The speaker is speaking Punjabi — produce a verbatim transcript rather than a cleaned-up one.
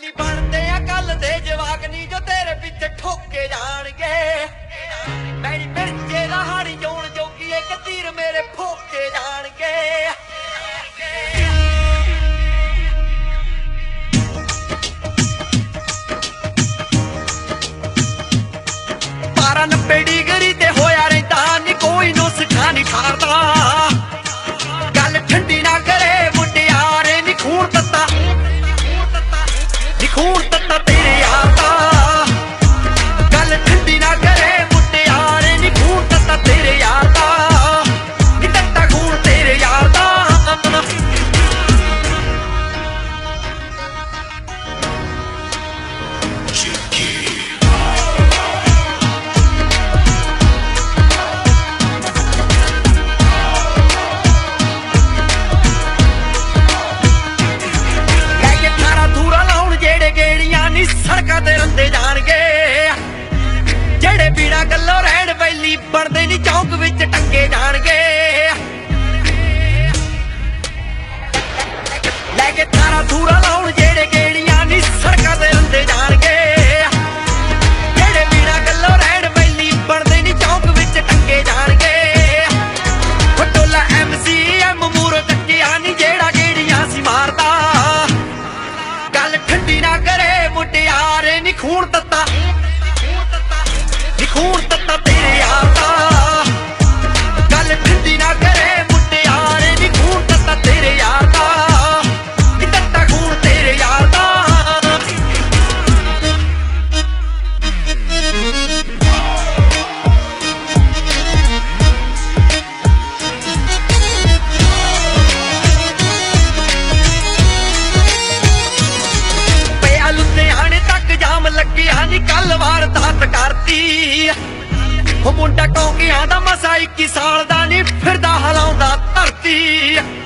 ਵੈਲੀ ਬਣਦੇ ਆ ਕੱਲ ਦੇ ਜਵਾਕ ਨੀ ਜੋ ਤੇਰੇ ਪਿੱਛੇ ਠੋਕੇ ਜਾਣਗੇ। ਮੈਰੀ ਮਿਰਚੇ ਦਾ ਹਾੜੀ ਜੋਣ ਜੋਗੀ ਇੱਕ ਤੀਰ ਮੇਰੇ ਫੋਕੇ ਜਾਣਗੇ। ਬਾਰਾਂ ਨੱਬੇ ਡਿਗਰੀ ਤੇ ਹੋਇਆ ਰਹਿੰਦਾ ਨੀ ਕੋਈ ਨੁਸਖਾ ਨੀ ਠਾਰਦਾ। ਗੱਲ ਠੰਡੀ ਨਾ ਕਰੇ ਮੁੰਡਿਆਰੇ ਨੀ ਖੂਨ ਤੱਤਾ ਨੀ ਖੂਨ ਤੱਤਾ ਤੇਰੇ ਯਾਰ ਦਾ। ਗੱਲ ਠੰਡੀ ਨਾ ਕਰੇ ਮੁੰਡਿਆਰੇ ਨੀ ਖੂਨ ਤੱਤਾ ਤੇਰੇ ਯਾਰ ਦਾ। ਨੀ ਤੱਤਾ ਖੂਨ ਤੇਰੇ ਯਾਰ ਦਾ। ਸੜਕਾਂ ਤੇ ਰੰਦੇ ਜਾਣਗੇ ਜਿਹੜੇ ਬੀੜਾ ਗੱਲੋਂ ਰਹਿਣ ਵੈਲੀ ਬਣਦੇ ਨੀ ਚੌਂਕ ਵਿੱਚ ਟੰਗੇ ਜਾਣਗੇ। ਲੈ ਕੇ ਤਾਰਾ ਥੂਰਾ ਲਾਉਣ ਜਿਹੜੇ ਗੇੜੀਆਂ ਨੀ ਸੜਕਾਂ ਤੇ ਰੰਦੇ ਜਾਣਗੇ। ਜਿਹੜੇ ਬੀੜਾ ਗੱਲੋਂ ਰਹਿਣ ਵੈਲੀ ਬਣਦੇ ਨੀ ਚੌਂਕ ਵਿੱਚ ਟੰਗੇ ਜਾਣਗੇ। ਫਟੋਲਾ ਐਮ ਸੀ ਐਮ ਮੂਰੋ ਕੱਚਿਆ ਨੀ ਜਿਹੜਾ ਗੇੜੀਆਂ ਸੀ ਮਾਰਦਾ। ਗੱਲ ਠੰਡੀ ਨਾ ਕਰੇ ਮੁੰਡਿਆਰੇ ਨੀ ਖੂਨ ਤੱਤਾ ਨੀ ਖੂਨ ਤੱਤਾ ਤੇਰੇ ਯਾਰ ਦਾ। ਗੱਲ ਠੰਡੀ ਨਾ ਕਰੇ ਮੁੰਡਿਆਰੇ ਨੀ ਖੂਨ ਤੱਤਾ ਤੇਰੇ ਯਾਰ ਦਾ। ਨੀ ਤੱਤਾ ਖੂਨ ਤੇਰੇ ਯਾਰ ਦਾ। ਲੱਗਿਆ ਨੀ ਕੱਲ ਵਾਰਦਾਤ ਕਰਤੀ ਉਹ ਮੁੰਡਾ ਕੌਂਕਿਆਂ ਦਾ ਮਸਾ ਇੱਕੀ ਸਾਲ ਦਾ ਨੀ ਫਿਰਦਾ ਹਲਾਉਂਦਾ ਧਰਤੀ।